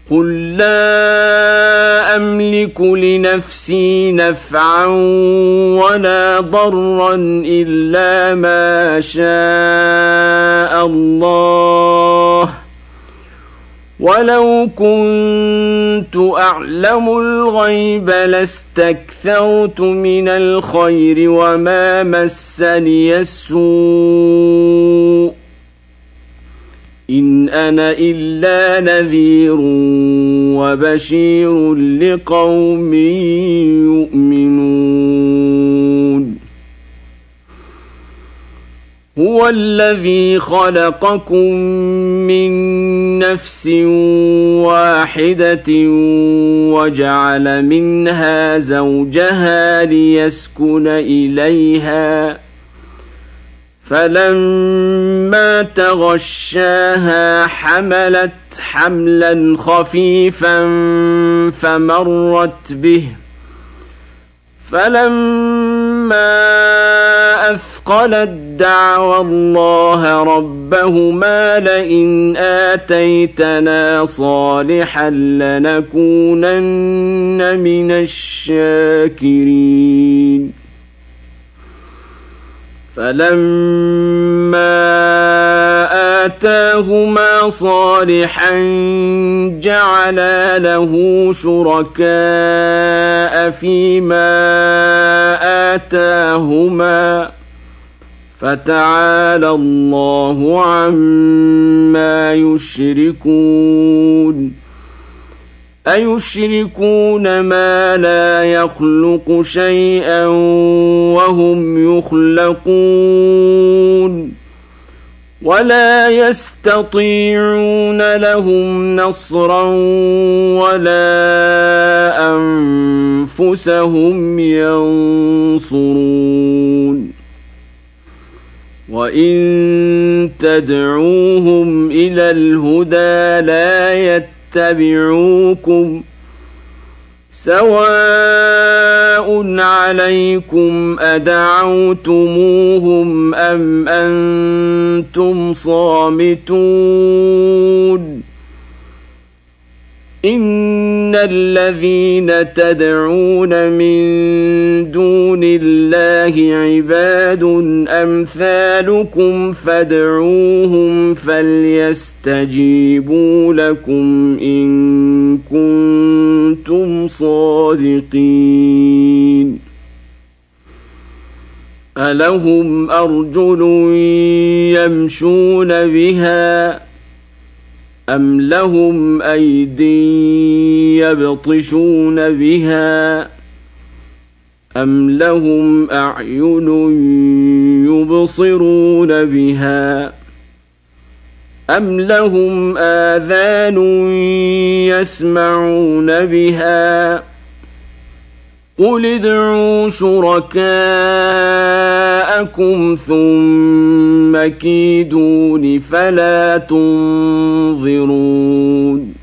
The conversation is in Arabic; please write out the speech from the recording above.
قل لا أملك لنفسي نفعا ولا ضرا إلا ما شاء الله ولو كنت أعلم الغيب لاستكثرت من الخير وما مسني السوء إن أنا إلا نذير وبشير لقوم يؤمنون هو الذي خلقكم من نفس واحدة وجعل منها زوجها ليسكن إليها فلما تغشاها حملت حملا خفيفا فمرت به فلما أثقلت دعوى الله ربهما لئن آتيتنا صالحا لنكونن من الشاكرين فلما آتاهما صالحا جعلا له شركاء فيما آتاهما فتعالى الله عما يشركون أيشركون ما لا يخلق شيئا وهم يخلقون ولا يستطيعون لهم نصرا ولا أنفسهم ينصرون وإن تدعوهم إلى الهدى لا يتبعوكم سواء عليكم أدعوتموهم أم أنتم صامتون إن الذين تدعون من دون الله عباد أمثالكم فادعوهم فليستجيبوا لكم إن كنتم صادقين ألهم أرجل يمشون بها أم لهم أيدي يبطشون بها أم لهم أعين يبصرون بها أم لهم آذان يسمعون بها قل ادعوا شركاءكم ثم كيدون فلا تنظرون